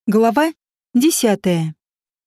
Глава 10.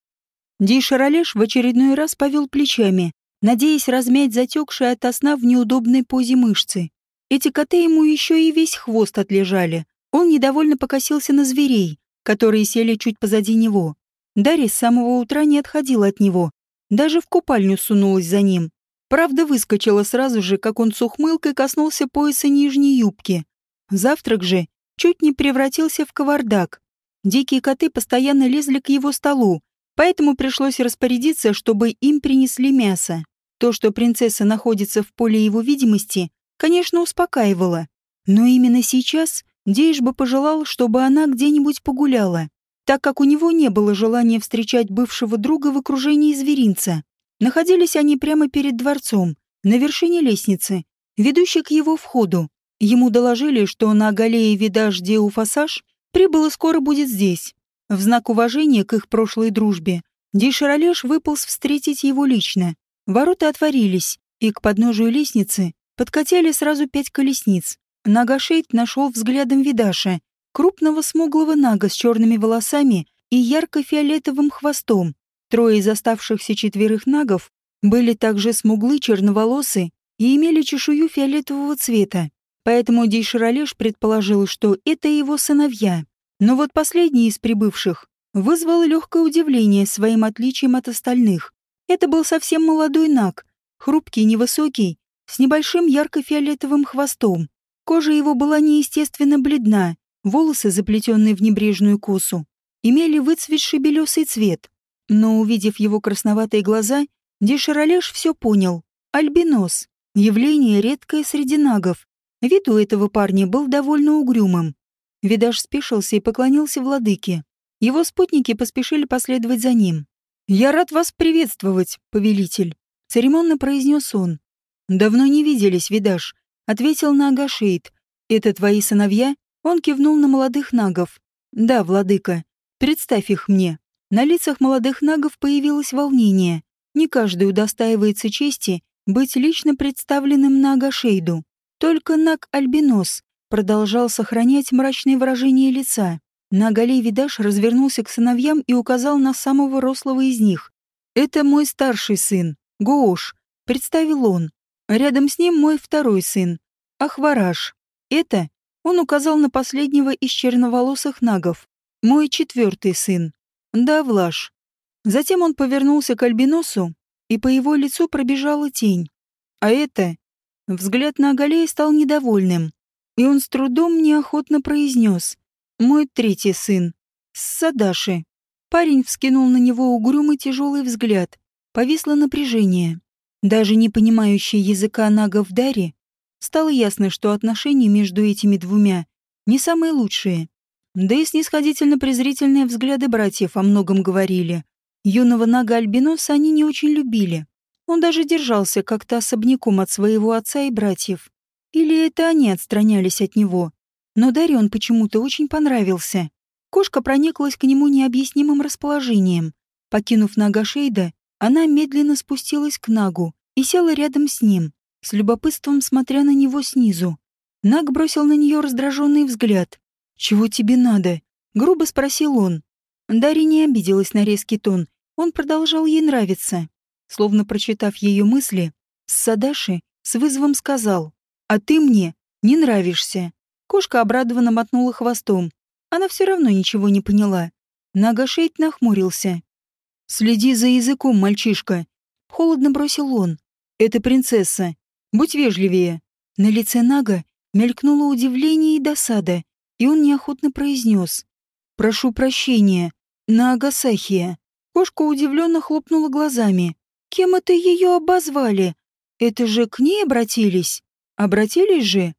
Дейшаралеш в очередной раз повел плечами, надеясь размять затекшие ото сна в неудобной позе мышцы. Эти коты ему еще и весь хвост отлежали. Он недовольно покосился на зверей, которые сели чуть позади него. Дарья с самого утра не отходила от него, даже в купальню сунулась за ним. Правда, выскочила сразу же, как он с ухмылкой коснулся пояса нижней юбки. Завтрак же чуть не превратился в кавардак. Дикие коты постоянно лезли к его столу, поэтому пришлось распорядиться, чтобы им принесли мясо. То, что принцесса находится в поле его видимости, конечно, успокаивало. Но именно сейчас Дейш бы пожелал, чтобы она где-нибудь погуляла, так как у него не было желания встречать бывшего друга в окружении зверинца. Находились они прямо перед дворцом, на вершине лестницы, ведущей к его входу. Ему доложили, что на галее Видаш-де-Уфасаж прибыл и скоро будет здесь. В знак уважения к их прошлой дружбе Дейшаралеш выполз встретить его лично. Ворота отворились, и к подножию лестницы подкатили сразу 5 колесниц. Нагашейд нашел взглядом Видаша, крупного смуглого нага с черными волосами и ярко-фиолетовым хвостом. Трое из оставшихся 4 нагов были также смуглы, черноволосы и имели чешую фиолетового цвета. Поэтому Дейшаралеш предположил, что это его сыновья. Но вот последний из прибывших вызвал легкое удивление своим отличием от остальных. Это был совсем молодой наг, хрупкий, невысокий, с небольшим ярко-фиолетовым хвостом. Кожа его была неестественно бледна, волосы, заплетенные в небрежную косу, имели выцветший белесый цвет. Но, увидев его красноватые глаза, Дейшаралеш все понял. Альбинос. Явление редкое среди нагов. Вид у этого парня был довольно угрюмым. Видаш спешился и поклонился владыке. Его спутники поспешили последовать за ним. «Я рад вас приветствовать, повелитель», — церемонно произнес он. «Давно не виделись, Видаш», — ответил Наагашейд. «Это твои сыновья?» Он кивнул на молодых нагов. «Да, владыка. Представь их мне». На лицах молодых нагов появилось волнение. Не каждый удостаивается чести быть лично представленным Наагашейду. Только наг-альбинос продолжал сохранять мрачное выражение лица. Нагалей Видаш развернулся к сыновьям и указал на самого рослого из них. «Это мой старший сын, Гоош», — представил он. «Рядом с ним мой второй сын, Ахвараш. Это...» — он указал на последнего из черноволосых нагов. «Мой 4-й сын, Давлаш». Затем он повернулся к альбиносу, и по его лицу пробежала тень. «А это...» Взгляд на Агалея стал недовольным, и он с трудом неохотно произнес: «Мой 3-й сын, Садаши». Парень вскинул на него угрюмый тяжелый взгляд. Повисло напряжение. Даже не понимающий языка нагов Дари, стало ясно, что отношения между этими двумя не самые лучшие. Да и снисходительно-презрительные взгляды братьев о многом говорили. Юного нага-альбиноса они не очень любили. Он даже держался как-то особняком от своего отца и братьев. Или это они отстранялись от него. Но Дарье он почему-то очень понравился. Кошка прониклась к нему необъяснимым расположением. Покинув Наагашейда, она медленно спустилась к нагу и села рядом с ним, с любопытством смотря на него снизу. Наг бросил на нее раздраженный взгляд. «Чего тебе надо?» — грубо спросил он. Дарья не обиделась на резкий тон. Он продолжал ей нравиться. Словно прочитав ее мысли, Садаши с вызовом сказал: «А ты мне не нравишься». Кошка обрадованно мотнула хвостом. Она все равно ничего не поняла. Наагашейд нахмурился. «Следи за языком, мальчишка», — холодно бросил он. «Это принцесса. Будь вежливее». На лице Нага мелькнуло удивление и досада, и он неохотно произнес: «Прошу прощения, Наагасахия». Кошка удивленно хлопнула глазами. «Кем это ее обозвали? Это же к ней обратились? Обратились же?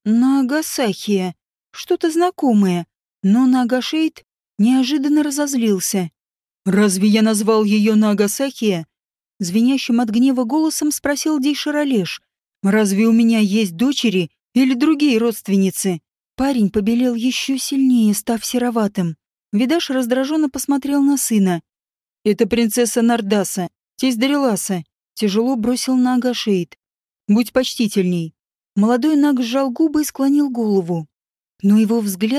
Наагасахия. Что-то знакомое». Но Наагашейд неожиданно разозлился. «Разве я назвал ее Наагасахия?» Звенящим от гнева голосом спросил Дейшаралеш. «Разве у меня есть дочери или другие родственницы?» Парень побелел еще сильнее, став сероватым. Видаш раздраженно посмотрел на сына. «Это принцесса Нардаса, тесть Дариласа», — тяжело бросил Наагашейд. «Будь почтительней». Молодой наг сжал губы и склонил голову. Но его взгляд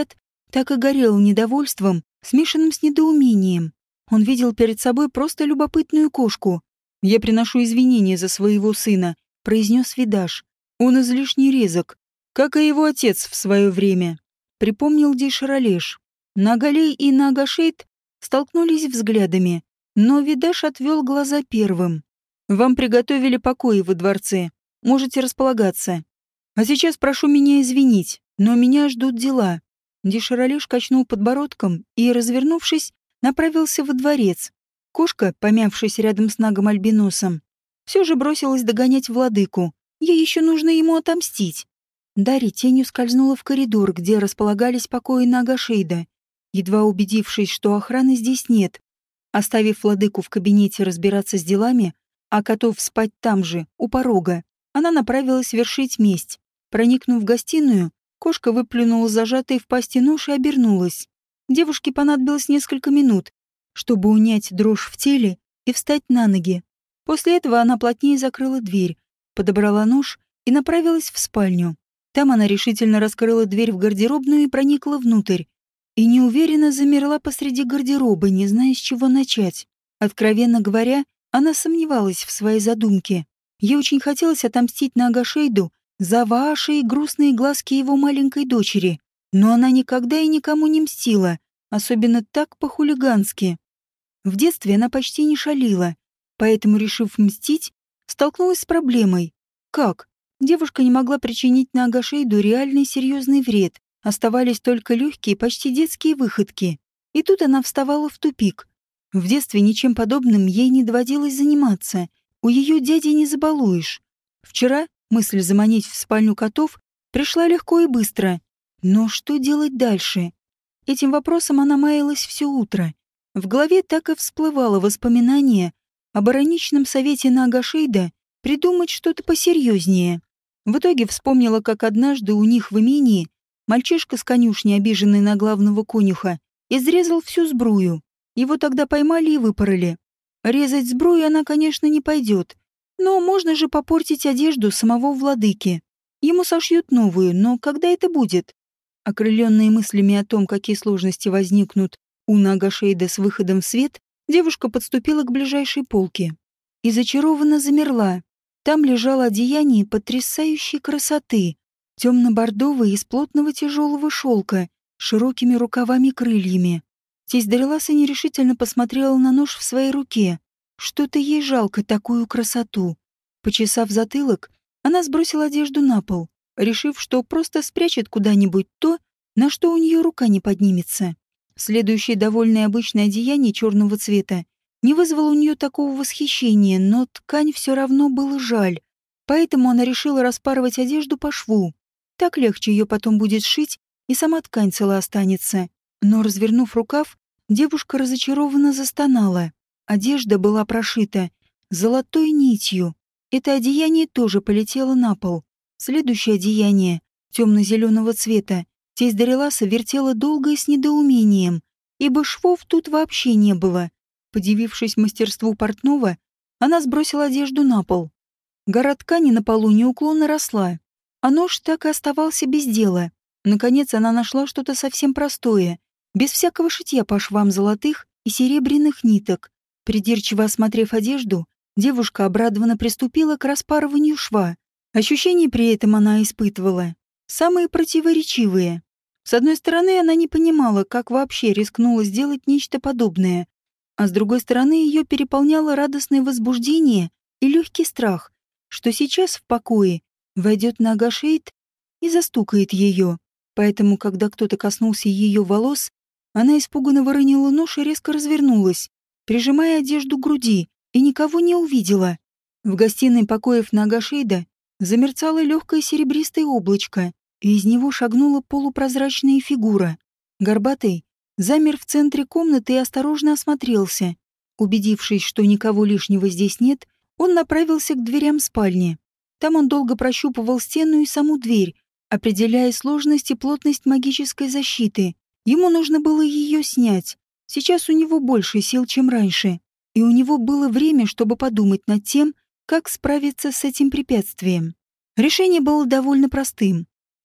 так и горел недовольством, смешанным с недоумением. Он видел перед собой просто любопытную кошку. «Я приношу извинения за своего сына», — произнес Видаш. «Он излишне резок, как и его отец в свое время», — припомнил Дейшаролеш. Нагалей и Нагашейд столкнулись взглядами, но Видаш отвел глаза первым. «Вам приготовили покои во дворце. Можете располагаться. А сейчас прошу меня извинить, но меня ждут дела». Дейшаролеш качнул подбородком и, развернувшись, направился во дворец. Кошка, помявшись рядом с Нагом Альбиносом, все же бросилась догонять владыку. Ей еще нужно ему отомстить. Дарья тенью скользнула в коридор, где располагались покои Нагашейда. Едва убедившись, что охраны здесь нет, оставив владыку в кабинете разбираться с делами, а котов спать там же, у порога, она направилась вершить месть. Проникнув в гостиную, кошка выплюнула зажатый в пасти нож и обернулась. Девушке понадобилось несколько минут, чтобы унять дрожь в теле и встать на ноги. После этого она плотнее закрыла дверь, подобрала нож и направилась в спальню. Там она решительно раскрыла дверь в гардеробную и проникла внутрь. И неуверенно замерла посреди гардероба, не зная, с чего начать. Откровенно говоря, она сомневалась в своей задумке. Ей очень хотелось отомстить Нагашейду за Вааши и грустные глазки его маленькой дочери. Но она никогда и никому не мстила, особенно так по-хулигански. В детстве она почти не шалила, поэтому, решив мстить, столкнулась с проблемой. Как? Девушка не могла причинить Нагашейду реальный серьезный вред, оставались только легкие, почти детские выходки. И тут она вставала в тупик. В детстве ничем подобным ей не доводилось заниматься. У ее дяди не забалуешь. Вчера мысль заманить в спальню котов пришла легко и быстро. Но что делать дальше? Этим вопросом она маялась все утро. В голове так и всплывало воспоминание об ироничном совете Нагашейда придумать что-то посерьезнее. В итоге вспомнила, как однажды у них в имении мальчишка с конюшни, обиженный на главного конюха, изрезал всю сбрую. Его тогда поймали и выпороли. Резать сбрую она, конечно, не пойдет, но можно же попортить одежду самого владыки. Ему сошьют новую, но когда это будет? Окрыленная мыслями о том, какие сложности возникнут у Нагашейда с выходом в свет, девушка подступила к ближайшей полке и зачарованно замерла. Там лежало одеяние потрясающей красоты, темно-бордовое из плотного тяжелого шелка, с широкими рукавами-крыльями. Тесть Дариласа нерешительно посмотрела на нож в своей руке. Что-то ей жалко такую красоту. Почесав затылок, она сбросила одежду на пол, решив, что просто спрячет куда-нибудь то, на что у нее рука не поднимется. Следующее довольно обычное одеяние черного цвета не вызвало у нее такого восхищения, но ткань все равно было жаль, поэтому она решила распарывать одежду по шву. Так легче ее потом будет сшить, и сама ткань цела останется. Но, развернув рукав, девушка разочарованно застонала. Одежда была прошита золотой нитью. Это одеяние тоже полетело на пол. Следующее одеяние, темно-зеленого цвета, тесть Дариласа вертела долго и с недоумением, ибо швов тут вообще не было. Подивившись мастерству портного, она сбросила одежду на пол. Гора ткани на полу неуклонно росла, а нож так и оставался без дела. Наконец она нашла что-то совсем простое, без всякого шитья по швам золотых и серебряных ниток. Придирчиво осмотрев одежду, девушка обрадованно приступила к распарыванию шва. Ощущения при этом она испытывала самые противоречивые. С одной стороны, она не понимала, как вообще рискнула сделать нечто подобное, а с другой стороны, ее переполняло радостное возбуждение и легкий страх, что сейчас в покое войдет Нагашейд и застукает ее. Поэтому, когда кто-то коснулся ее волос, она испуганно выронила нож и резко развернулась, прижимая одежду к груди, и никого не увидела. В гостиной покоев Нагашейда замерцало легкое серебристое облачко, и из него шагнула полупрозрачная фигура. Горбатый замер в центре комнаты и осторожно осмотрелся. Убедившись, что никого лишнего здесь нет, он направился к дверям спальни. Там он долго прощупывал стену и саму дверь, определяя сложность и плотность магической защиты. Ему нужно было ее снять. Сейчас у него больше сил, чем раньше, и у него было время, чтобы подумать над тем, как справиться с этим препятствием. Решение было довольно простым.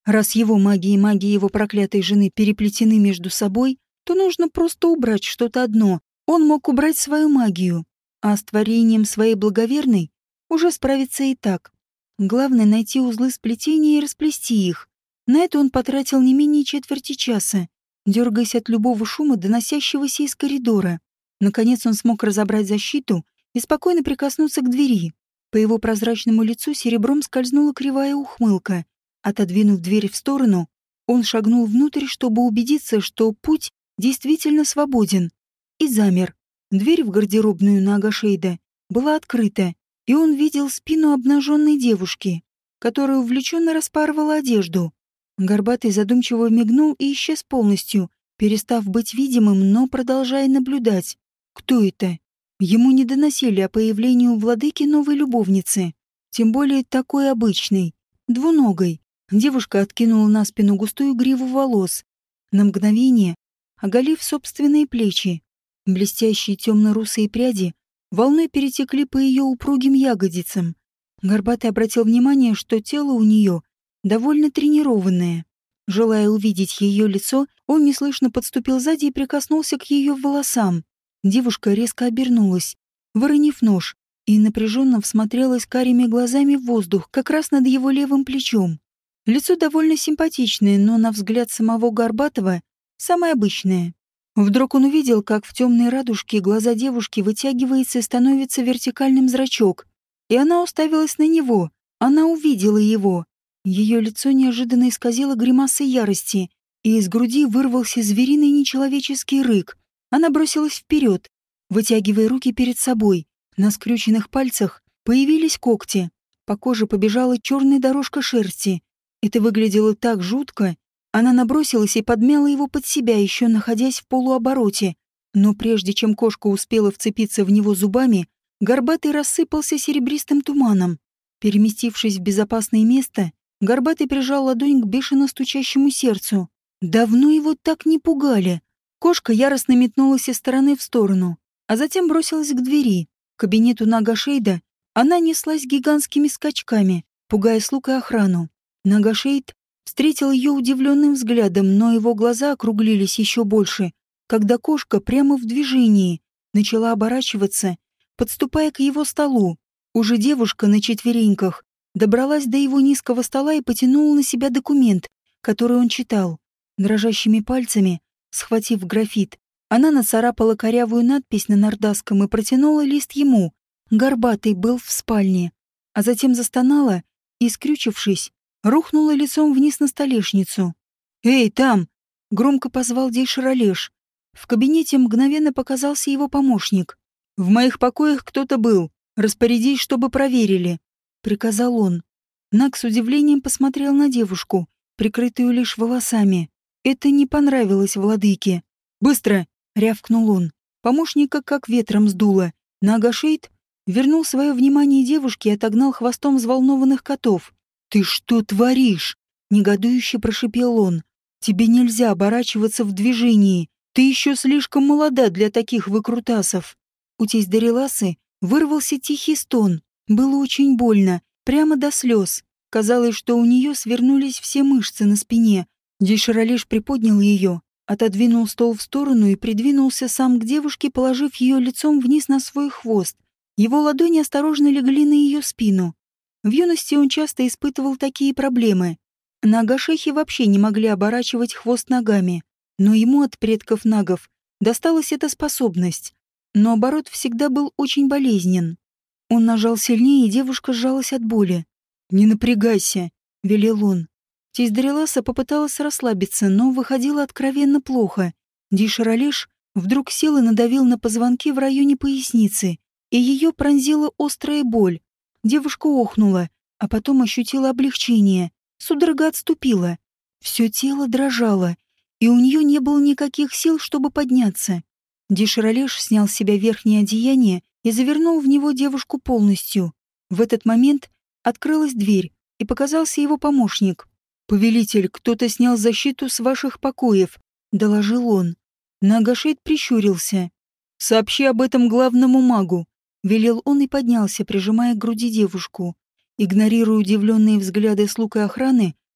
Раз его магия и магия его проклятой жены переплетены между собой, то нужно просто убрать что-то одно. Он мог убрать свою магию, а с творением своей благоверной уже справиться и так. Главное — найти узлы сплетения и расплести их. На это он потратил не менее четверти часа, дергаясь от любого шума, доносящегося из коридора. Наконец он смог разобрать защиту и спокойно прикоснуться к двери. По его прозрачному лицу серебром скользнула кривая ухмылка. Отодвинув дверь в сторону, он шагнул внутрь, чтобы убедиться, что путь действительно свободен, и замер. Дверь в гардеробную на Агашейда была открыта, и он видел спину обнаженной девушки, которая увлеченно распарывала одежду. Горбатый задумчиво мигнул и исчез полностью, перестав быть видимым, но продолжая наблюдать. Кто это? Ему не доносили о появлении у владыки новой любовницы, тем более такой обычной, двуногой. Девушка откинула на спину густую гриву волос, на мгновение оголив собственные плечи. Блестящие темно-русые пряди волной перетекли по ее упругим ягодицам. Горбатый обратил внимание, что тело у нее довольно тренированное. Желая увидеть ее лицо, он неслышно подступил сзади и прикоснулся к ее волосам. Девушка резко обернулась, выронив нож, и напряженно всмотрелась карими глазами в воздух, как раз над его левым плечом. Лицо довольно симпатичное, но, на взгляд самого Горбатова, самое обычное. Вдруг он увидел, как в темной радужке глаза девушки вытягивается и становится вертикальным зрачок. И она уставилась на него. Она увидела его. Ее лицо неожиданно исказило гримасой ярости, и из груди вырвался звериный нечеловеческий рык. Она бросилась вперед, вытягивая руки перед собой. На скрюченных пальцах появились когти. По коже побежала черная дорожка шерсти. Это выглядело так жутко. Она набросилась и подмяла его под себя, еще находясь в полуобороте. Но прежде чем кошка успела вцепиться в него зубами, Горбатый рассыпался серебристым туманом. Переместившись в безопасное место, Горбатый прижал ладонь к бешено стучащему сердцу. Давно его так не пугали. Кошка яростно метнулась из стороны в сторону, а затем бросилась к двери. К кабинету Нагашейда она неслась гигантскими скачками, пугая слуг и охрану. Нагашейд встретил ее удивленным взглядом, но его глаза округлились еще больше, когда кошка прямо в движении начала оборачиваться, подступая к его столу. Уже девушка на четвереньках добралась до его низкого стола и потянула на себя документ, который он читал. Дрожащими пальцами, схватив графит, она нацарапала корявую надпись на нордасском и протянула лист ему. Горбатый был в спальне, а затем застонала и, скрючившись, рухнула лицом вниз на столешницу. «Эй, там!» — громко позвал Дейшаролеш. В кабинете мгновенно показался его помощник. «В моих покоях кто-то был. Распорядись, чтобы проверили», — приказал он. Наг с удивлением посмотрел на девушку, прикрытую лишь волосами. Это не понравилось владыке. «Быстро!» — рявкнул он. Помощника как ветром сдуло. Нагашейд вернул свое внимание девушке и отогнал хвостом взволнованных котов. «Ты что творишь?» — негодующе прошипел он. «Тебе нельзя оборачиваться в движении. Ты еще слишком молода для таких выкрутасов». У тесть Дариласы вырвался тихий стон. Было очень больно, прямо до слез. Казалось, что у нее свернулись все мышцы на спине. Дейшаролеш приподнял ее, отодвинул стол в сторону и придвинулся сам к девушке, положив ее лицом вниз на свой хвост. Его ладони осторожно легли на ее спину. В юности он часто испытывал такие проблемы. Нагашехи вообще не могли оборачивать хвост ногами, но ему от предков нагов досталась эта способность. Но оборот всегда был очень болезнен. Он нажал сильнее, и девушка сжалась от боли. «Не напрягайся», — велел он. Тесть Дариласа попыталась расслабиться, но выходило откровенно плохо. Дейшаролеш вдруг сел и надавил на позвонки в районе поясницы, и ее пронзила острая боль. Девушка охнула, а потом ощутила облегчение. Судорога отступила. Все тело дрожало, и у нее не было никаких сил, чтобы подняться. Дейшаролеш снял с себя верхнее одеяние и завернул в него девушку полностью. В этот момент открылась дверь, и показался его помощник. «Повелитель, кто-то снял защиту с ваших покоев», — доложил он. Нагашейд прищурился. «Сообщи об этом главному магу», — велел он и поднялся, прижимая к груди девушку. Игнорируя удивленные взгляды слуг и охраны,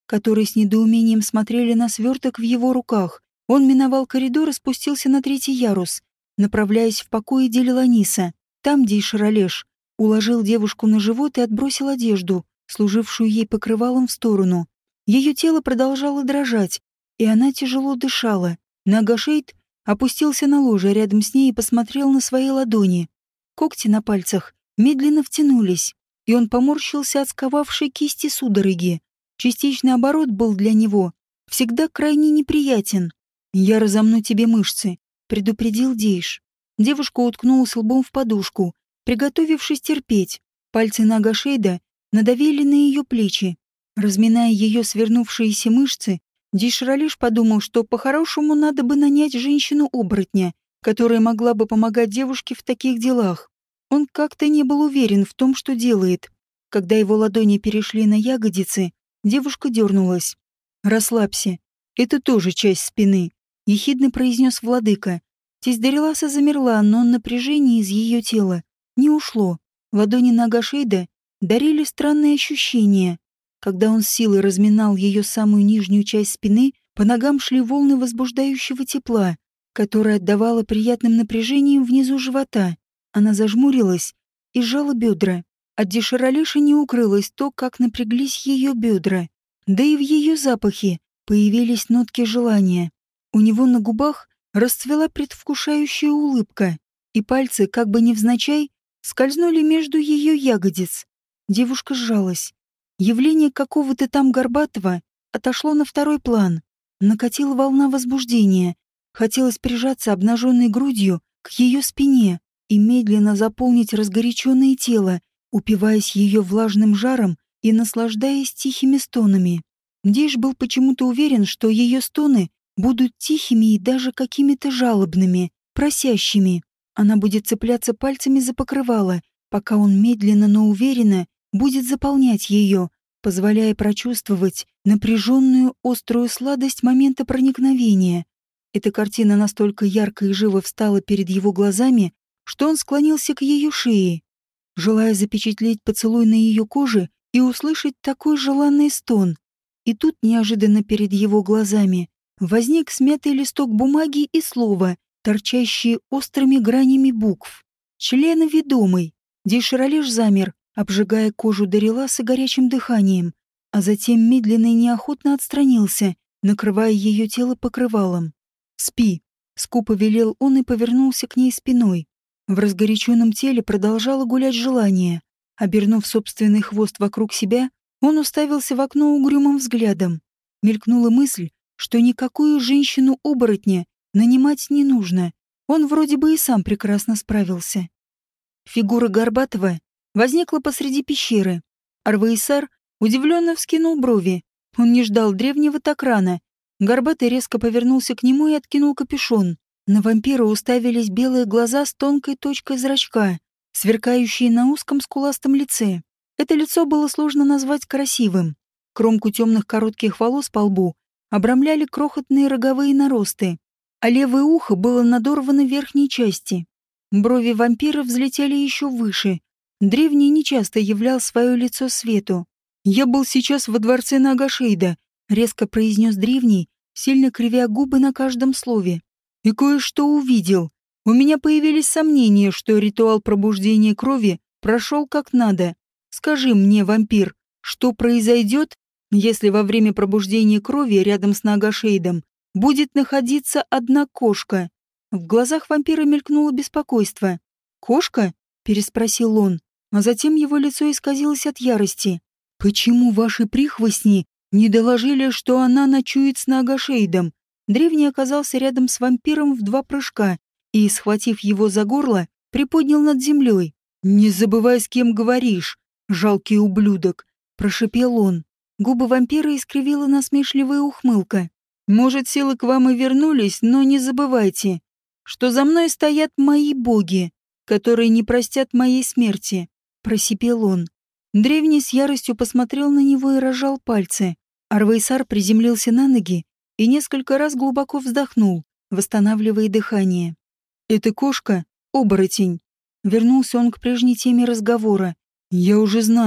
которые с недоумением смотрели на сверток в его руках. Он миновал коридор и спустился на 3-й ярус, направляясь в покои Делиланиса. Там Дейшаралеш уложил девушку на живот и отбросил одежду, служившую ей покрывалом, в сторону. Ее тело продолжало дрожать, и она тяжело дышала. Нагашейд опустился на ложе рядом с ней и посмотрел на свои ладони. Когти на пальцах медленно втянулись, и он поморщился от сковавшей кисти судороги. Частичный оборот был для него всегда крайне неприятен. «Я разомну тебе мышцы», — предупредил Дейш. Девушка уткнулась лбом в подушку, приготовившись терпеть. Пальцы Нагашейда надавили на ее плечи. Разминая ее свернувшиеся мышцы, Дейшаралеш подумал, что по-хорошему надо бы нанять женщину-оборотня, которая могла бы помогать девушке в таких делах. Он как-то не был уверен в том, что делает. Когда его ладони перешли на ягодицы, девушка дернулась. «Расслабься. Это тоже часть спины», — ехидно произнес владыка. Тесть Дариласа замерла, но напряжение из ее тела не ушло. Ладони Нагашейда дарили странные ощущения. Когда он с силой разминал ее самую нижнюю часть спины, по ногам шли волны возбуждающего тепла, которое отдавало приятным напряжением внизу живота. Она зажмурилась и сжала бедра. От Дейшаралеша не укрылось то, как напряглись ее бедра. Да и в ее запахе появились нотки желания. У него на губах расцвела предвкушающая улыбка, и пальцы, как бы невзначай, скользнули между ее ягодиц. Девушка сжалась. Явление какого-то там горбатого отошло на второй план. Накатила волна возбуждения. Хотелось прижаться обнаженной грудью к ее спине и медленно заполнить разгоряченное тело, упиваясь ее влажным жаром и наслаждаясь тихими стонами. Дейш был почему-то уверен, что ее стоны будут тихими и даже какими-то жалобными, просящими. Она будет цепляться пальцами за покрывало, пока он медленно, но уверенно будет заполнять ее, позволяя прочувствовать напряженную острую сладость момента проникновения. Эта картина настолько ярко и живо встала перед его глазами, что он склонился к ее шее, желая запечатлеть поцелуй на ее коже и услышать такой желанный стон. И тут неожиданно перед его глазами возник смятый листок бумаги и слово, торчащие острыми гранями букв. «Членоведомый». Дейшаралеш замер, обжигая кожу Дариласа горячим дыханием, а затем медленно и неохотно отстранился, накрывая ее тело покрывалом. «Спи», — скупо велел он и повернулся к ней спиной. В разгоряченном теле продолжало гулять желание. Обернув собственный хвост вокруг себя, он уставился в окно угрюмым взглядом. Мелькнула мысль, что никакую женщину-оборотня нанимать не нужно. Он вроде бы и сам прекрасно справился. Фигура Горбатова возникла посреди пещеры. Арваисар удивленно вскинул брови. Он не ждал древнего так рано. Горбатый резко повернулся к нему и откинул капюшон. На вампира уставились белые глаза с тонкой точкой зрачка, сверкающие на узком скуластом лице. Это лицо было сложно назвать красивым. Кромку темных коротких волос по лбу обрамляли крохотные роговые наросты, а левое ухо было надорвано в верхней части. Брови вампира взлетели еще выше. Древний нечасто являл свое лицо свету. «Я был сейчас во дворце Нагашейда», — резко произнес древний, сильно кривя губы на каждом слове. «И кое-что увидел. У меня появились сомнения, что ритуал пробуждения крови прошел как надо. Скажи мне, вампир, что произойдет, если во время пробуждения крови рядом с Нагашейдом будет находиться одна кошка?» В глазах вампира мелькнуло беспокойство. «Кошка?» — переспросил он, а затем его лицо исказилось от ярости. «Почему ваши прихвостни не доложили, что она ночует с Нагашейдом?» Древний оказался рядом с вампиром в 2 прыжка и, схватив его за горло, приподнял над землей. «Не забывай, с кем говоришь, жалкий ублюдок!» — прошипел он. Губы вампира искривила насмешливая ухмылка. «Может, силы к вам и вернулись, но не забывайте, что за мной стоят мои боги, которые не простят моей смерти», — просипел он. Древний с яростью посмотрел на него и разжал пальцы. Арваисар приземлился на ноги и несколько раз глубоко вздохнул, восстанавливая дыхание. «Эта кошка — оборотень». Вернулся он к прежней теме разговора. «Я уже знаю.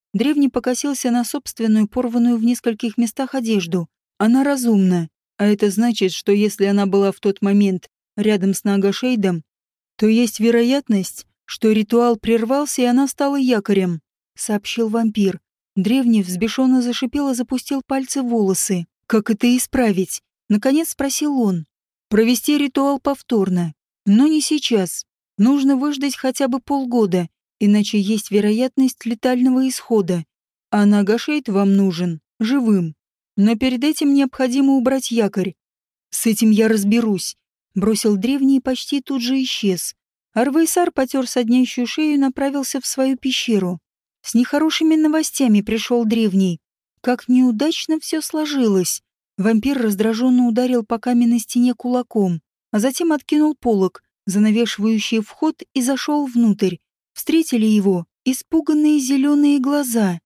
Древний покосился на собственную, порванную в нескольких местах одежду. Она разумна, а это значит, что если она была в тот момент рядом с Нагашейдом, то есть вероятность, что ритуал прервался и она стала якорем, сообщил вампир. Древний взбешенно зашипел и запустил пальцы в волосы. Как это исправить? Наконец спросил он. Провести ритуал повторно. Но не сейчас. Нужно выждать хотя бы полгода, иначе есть вероятность летального исхода. А Нагашейд вам нужен живым. Но перед этим необходимо убрать якорь. С этим я разберусь. Бросил древний и почти тут же исчез. Арвейсар потер соднящую шею и направился в свою пещеру. С нехорошими новостями пришел древний. Как неудачно все сложилось. Вампир раздраженно ударил по каменной стене кулаком, а затем откинул полог, занавешивающий вход, и зашел внутрь. Встретили его испуганные зеленые глаза.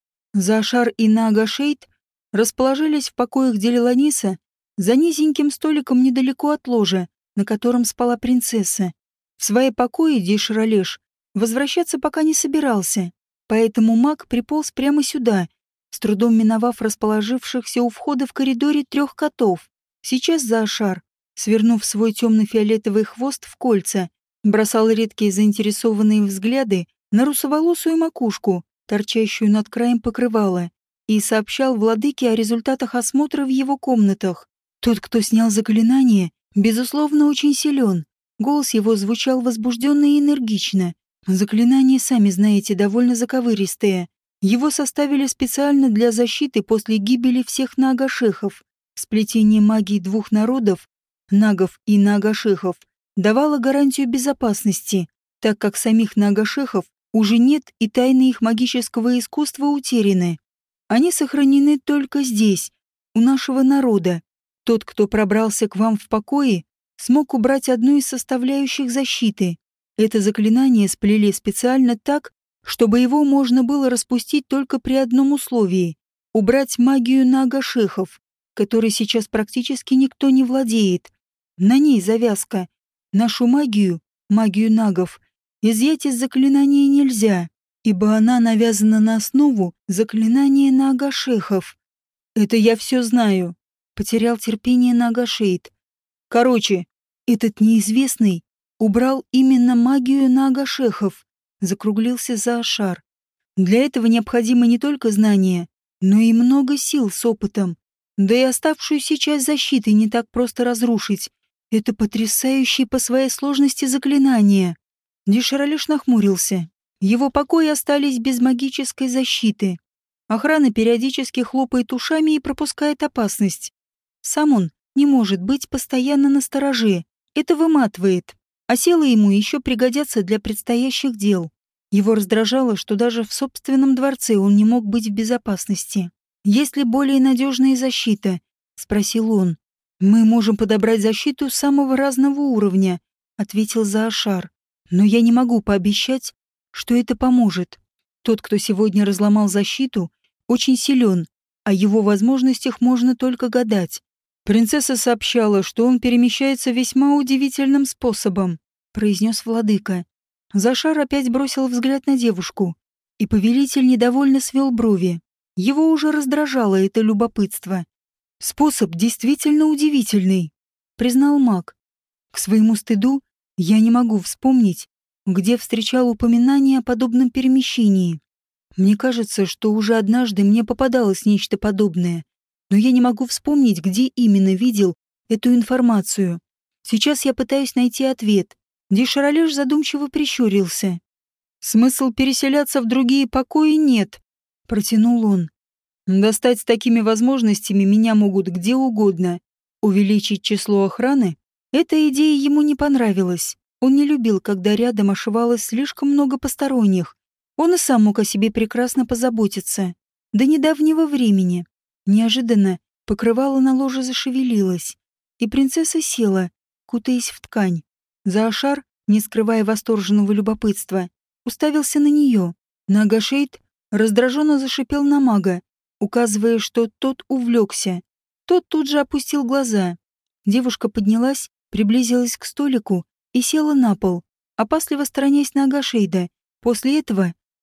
Заашар и Наагашейд расположились в покоях Делиланиса за низеньким столиком недалеко от ложа, на котором спала принцесса. В свои покои Дишралеш возвращаться пока не собирался, поэтому маг приполз прямо сюда, с трудом миновав расположившихся у входа в коридоре 3 котов. Сейчас Заашар, свернув свой темно-фиолетовый хвост в кольца, бросал редкие заинтересованные взгляды на русоволосую макушку, торчащую над краем покрывала, и сообщал владыке о результатах осмотра в его комнатах. Тот, кто снял заклинание, безусловно, очень силен. Голос его звучал возбужденно и энергично. Заклинания, сами знаете, довольно заковыристые. Его составили специально для защиты после гибели всех наагашехов. Сплетение магии 2 народов, нагов и наагашехов, давало гарантию безопасности, так как самих наагашехов уже нет и тайны их магического искусства утеряны. Они сохранены только здесь, у нашего народа. Тот, кто пробрался к вам в покое, смог убрать одну из составляющих защиты. Это заклинание сплели специально так, чтобы его можно было распустить только при одном условии — убрать магию наагашехов, которой сейчас практически никто не владеет. На ней завязка. Нашу магию, магию нагов, изъять из заклинания нельзя, ибо она навязана на основу заклинания наагашехов. Это я все знаю. Потерял терпение Наагашейд. Короче, этот неизвестный убрал именно магию наагашехов, закруглился Заашар. Для этого необходимо не только знания, но и много сил с опытом. Да и оставшуюся часть защиты не так просто разрушить. Это потрясающее по своей сложности заклинание. Дишаралеш нахмурился. Его покои остались без магической защиты. Охрана периодически хлопает ушами и пропускает опасность. Сам он не может быть постоянно настороже. Это выматывает. А силы ему еще пригодятся для предстоящих дел. Его раздражало, что даже в собственном дворце он не мог быть в безопасности. «Есть ли более надежная защита?» — спросил он. «Мы можем подобрать защиту самого разного уровня», — ответил Заашар. «Но я не могу пообещать, что это поможет. Тот, кто сегодня разломал защиту, очень силен, о его возможностях можно только гадать. Принцесса сообщала, что он перемещается весьма удивительным способом», — произнес владыка. Заашар опять бросил взгляд на девушку, и повелитель недовольно свел брови. Его уже раздражало это любопытство. «Способ действительно удивительный», — признал маг. «К своему стыду я не могу вспомнить, где встречал упоминание о подобном перемещении. Мне кажется, что уже однажды мне попадалось нечто подобное, но я не могу вспомнить, где именно видел эту информацию. Сейчас я пытаюсь найти ответ». Дишаралеш задумчиво прищурился. «Смысл переселяться в другие покои нет», — протянул он. «Достать с такими возможностями меня могут где угодно. Увеличить число охраны? Эта идея ему не понравилась. Он не любил, когда рядом ошивалось слишком много посторонних. Он и сам мог о себе прекрасно позаботиться. До недавнего времени. Неожиданно покрывало на ложе зашевелилось, и принцесса села, кутаясь в ткань. Заашар, не скрывая восторженного любопытства, уставился на нее. Наагашейд раздраженно зашипел на мага, указывая, что тот увлекся. Тот тут же опустил глаза. Девушка поднялась, приблизилась к столику и села на пол, опасливо сторонясь Наагашейда. После этого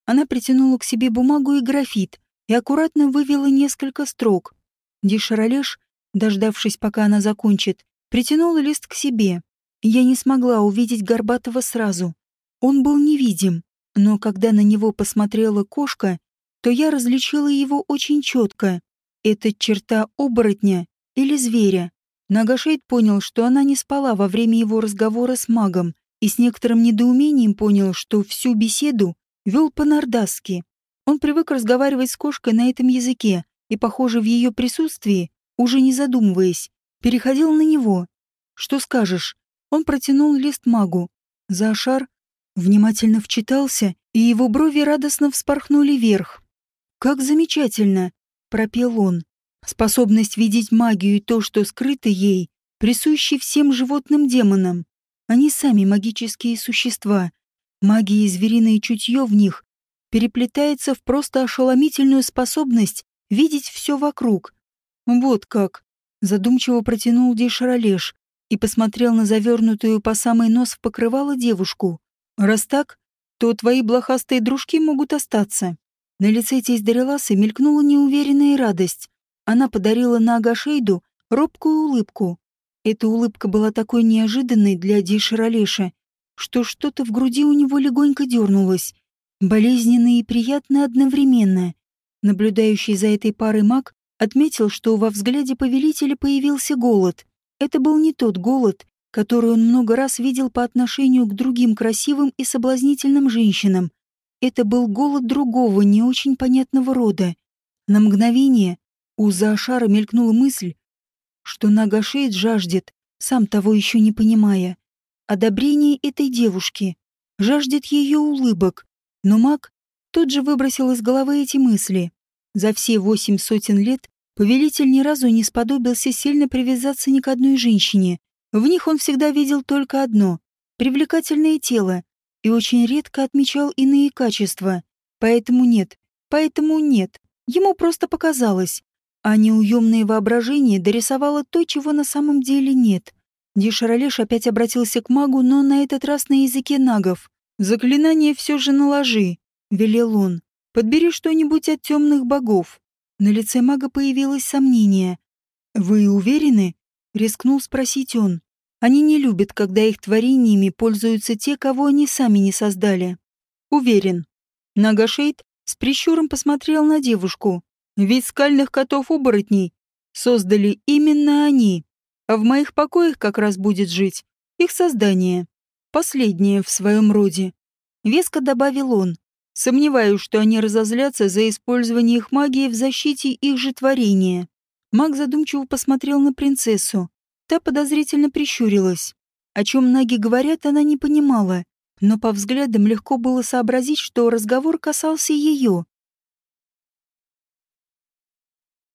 Она притянула к себе бумагу и графит и аккуратно вывела несколько строк. Дишаралеш, дождавшись, пока она закончит, притянула лист к себе. Я не смогла увидеть Горбатого сразу. Он был невидим, но когда на него посмотрела кошка, то я различила его очень четко. Это черта оборотня или зверя. Нагашейд понял, что она не спала во время его разговора с магом, и с некоторым недоумением понял, что всю беседу вел по-нордасски. Он привык разговаривать с кошкой на этом языке и, похоже, в ее присутствии, уже не задумываясь, переходил на него. «Что скажешь?» Он протянул лист магу. Заошар внимательно вчитался, и его брови радостно вспорхнули вверх. «Как замечательно!» — пропел он. «Способность видеть магию и то, что скрыто ей, присущи всем животным демонам. Они сами магические существа. Магия и звериное чутье в них переплетается в просто ошеломительную способность видеть все вокруг. Вот как!» Задумчиво протянул Дишаралеш и посмотрел на завернутую по самый нос в покрывало девушку. «Раз так, то твои блохастые дружки могут остаться». На лице тесть Дареласы мелькнула неуверенная радость. Она подарила Наагашейду робкую улыбку. Эта улыбка была такой неожиданной для Дишаралеша, что что-то в груди у него легонько дернулось. Болезненно и приятно одновременно. Наблюдающий за этой парой маг отметил, что во взгляде повелителя появился голод. Это был не тот голод, который он много раз видел по отношению к другим красивым и соблазнительным женщинам. Это был голод другого, не очень понятного рода. На мгновение у Заошара мелькнула мысль, что Нагашейд жаждет, сам того еще не понимая, одобрения этой девушки, жаждет ее улыбок. Но маг тут же выбросил из головы эти мысли. За все 8 сотен лет повелитель ни разу не сподобился сильно привязаться ни к одной женщине. В них он всегда видел только одно — привлекательное тело, и очень редко отмечал иные качества. Поэтому нет. Ему просто показалось. А неуемное воображение дорисовало то, чего на самом деле нет. Дишаралеш опять обратился к магу, но на этот раз на языке нагов. «Заклинание все же наложи», — велел он. «Подбери что-нибудь от темных богов». На лице мага появилось сомнение. «Вы уверены?» — рискнул спросить он. «Они не любят, когда их творениями пользуются те, кого они сами не создали». «Уверен». Нагашейд с прищуром посмотрел на девушку. «Ведь скальных котов-оборотней создали именно они, а в моих покоях как раз будет жить их создание. Последнее в своем роде». Веско добавил он. «Сомневаюсь, что они разозлятся за использование их магии в защите их же творения». Маг задумчиво посмотрел на принцессу. Та подозрительно прищурилась. О чем наги говорят, она не понимала, но по взглядам легко было сообразить, что разговор касался ее.